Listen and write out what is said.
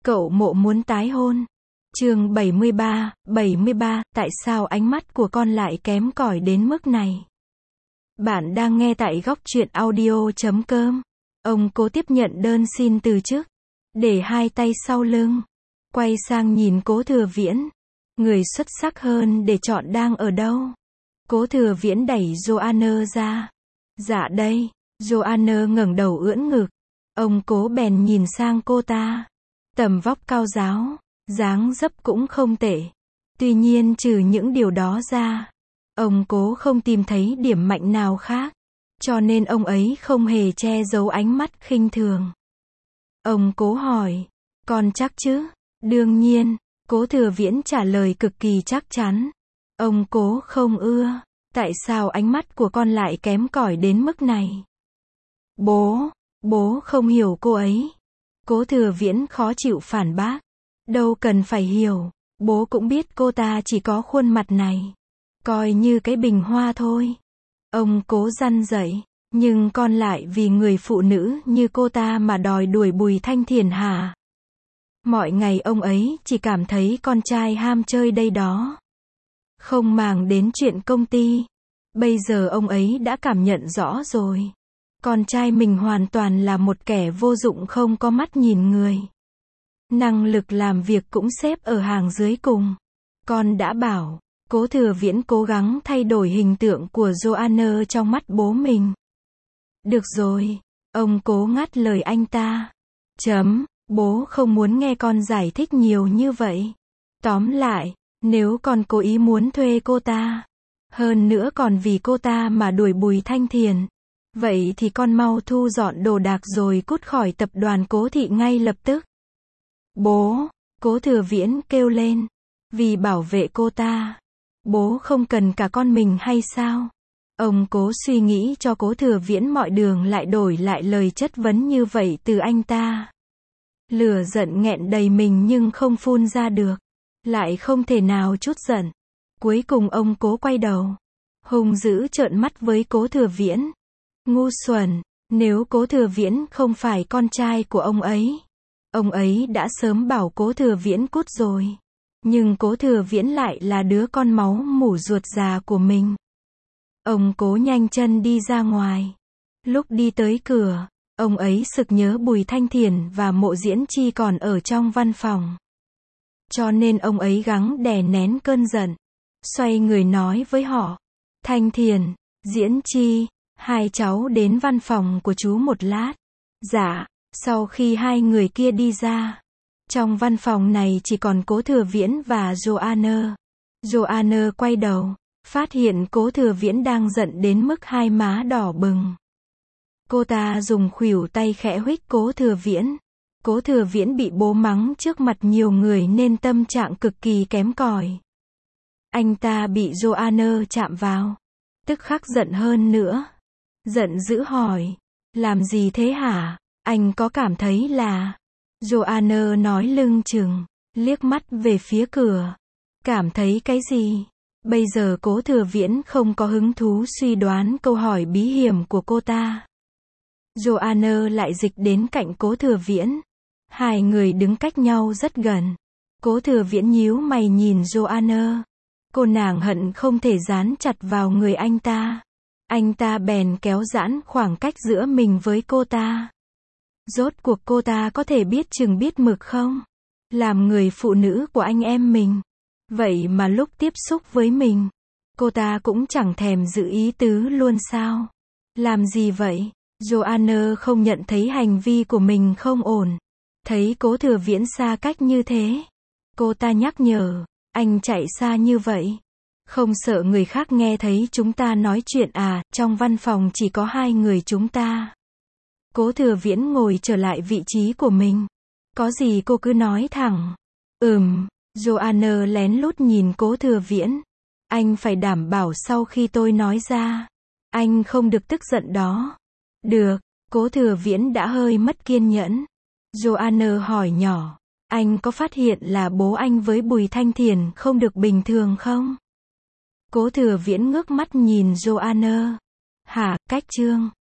Cậu Mộ muốn tái hôn. Chương 73, tại sao ánh mắt của con lại kém cỏi đến mức này? Bạn đang nghe tại góc truyện audio.com. Ông Cố tiếp nhận đơn xin từ chức, để hai tay sau lưng, quay sang nhìn Cố Thừa Viễn. Người xuất sắc hơn để chọn đang ở đâu? Cố Thừa Viễn đẩy Joanna ra. Dạ đây. Joanna ngẩng đầu ưỡn ngực. Ông Cố bèn nhìn sang cô ta. Tầm vóc cao ráo, dáng dấp cũng không tệ. Tuy nhiên trừ những điều đó ra, ông Cố không tìm thấy điểm mạnh nào khác, cho nên ông ấy không hề che giấu ánh mắt khinh thường. Ông Cố hỏi, con chắc chứ? Đương nhiên, Cố Thừa Viễn trả lời cực kỳ chắc chắn. Ông Cố không ưa, tại sao ánh mắt của con lại kém cỏi đến mức này? Bố không hiểu cô ấy. Cố Thừa Viễn khó chịu phản bác. Đâu cần phải hiểu, bố cũng biết cô ta chỉ có khuôn mặt này, coi như cái bình hoa thôi. Ông Cố răn dạy, nhưng con lại vì người phụ nữ như cô ta mà đòi đuổi Bùi Thanh Thiền hả? Mọi ngày ông ấy chỉ cảm thấy con trai ham chơi đây đó, không màng đến chuyện công ty. Bây giờ ông ấy đã cảm nhận rõ rồi. Con trai mình hoàn toàn là một kẻ vô dụng không có mắt nhìn người. Năng lực làm việc cũng xếp ở hàng dưới cùng. Con đã bảo, Cố Thừa Viễn cố gắng thay đổi hình tượng của Joanna trong mắt bố mình. Được rồi, ông Cố ngắt lời anh ta. Bố không muốn nghe con giải thích nhiều như vậy. Tóm lại, nếu con cố ý muốn thuê cô ta, hơn nữa còn vì cô ta mà đuổi Bùi Thanh Thiền, vậy thì con mau thu dọn đồ đạc rồi cút khỏi tập đoàn Cố thị ngay lập tức. Bố, Cố Thừa Viễn kêu lên. Vì bảo vệ cô ta, bố không cần cả con mình hay sao? Ông Cố suy nghĩ cho Cố Thừa Viễn mọi đường lại đổi lại lời chất vấn như vậy từ anh ta. Lửa giận nghẹn đầy mình nhưng không phun ra được, lại không thể nào trút giận. Cuối cùng ông Cố quay đầu, hung dữ trợn mắt với Cố Thừa Viễn. Ngu xuẩn, nếu Cố Thừa Viễn không phải con trai của ông ấy đã sớm bảo Cố Thừa Viễn cút rồi. Nhưng Cố Thừa Viễn lại là đứa con máu mủ ruột già của mình. Ông Cố nhanh chân đi ra ngoài. Lúc đi tới cửa, ông ấy sực nhớ Bùi Thanh Thiền và Mộ Diễn Chi còn ở trong văn phòng. Cho nên ông ấy gắng đè nén cơn giận, xoay người nói với họ. Thanh Thiền, Diễn Chi, hai cháu đến văn phòng của chú một lát. Dạ. Sau khi hai người kia đi ra, trong văn phòng này chỉ còn Cố Thừa Viễn và Joanna. Joanna quay đầu, phát hiện Cố Thừa Viễn đang giận đến mức hai má đỏ bừng. Cô ta dùng khuỷu tay khẽ huých Cố Thừa Viễn. Cố Thừa Viễn bị bố mắng trước mặt nhiều người nên tâm trạng cực kỳ kém cỏi. Anh ta bị Joanna chạm vào, tức khắc giận hơn nữa. Giận dữ hỏi, làm gì thế hả? Anh có cảm thấy là... Joanna nói lưng chừng, liếc mắt về phía cửa. Cảm thấy cái gì? Bây giờ Cố Thừa Viễn không có hứng thú suy đoán câu hỏi bí hiểm của cô ta. Joanna lại dịch đến cạnh Cố Thừa Viễn. Hai người đứng cách nhau rất gần. Cố Thừa Viễn nhíu mày nhìn Joanna. Cô nàng hận không thể dán chặt vào người anh ta. Anh ta bèn kéo giãn khoảng cách giữa mình với cô ta. Rốt cuộc cô ta có thể biết chừng biết mực không? Làm người phụ nữ của anh em mình. Vậy mà lúc tiếp xúc với mình, cô ta cũng chẳng thèm giữ ý tứ luôn sao? Làm gì vậy? Joanna không nhận thấy hành vi của mình không ổn. Thấy Cố Thừa Viễn xa cách như thế, cô ta nhắc nhở, anh chạy xa như vậy, không sợ người khác nghe thấy chúng ta nói chuyện à? Trong văn phòng chỉ có hai người chúng ta. Cố Thừa Viễn ngồi trở lại vị trí của mình. Có gì cô cứ nói thẳng. Joanna lén lút nhìn Cố Thừa Viễn. Anh phải đảm bảo sau khi tôi nói ra, anh không được tức giận đó. Được, Cố Thừa Viễn đã hơi mất kiên nhẫn. Joanna hỏi nhỏ, anh có phát hiện là bố anh với Bùi Thanh Thiền không được bình thường không? Cố Thừa Viễn ngước mắt nhìn Joanna. Hả, cách trương?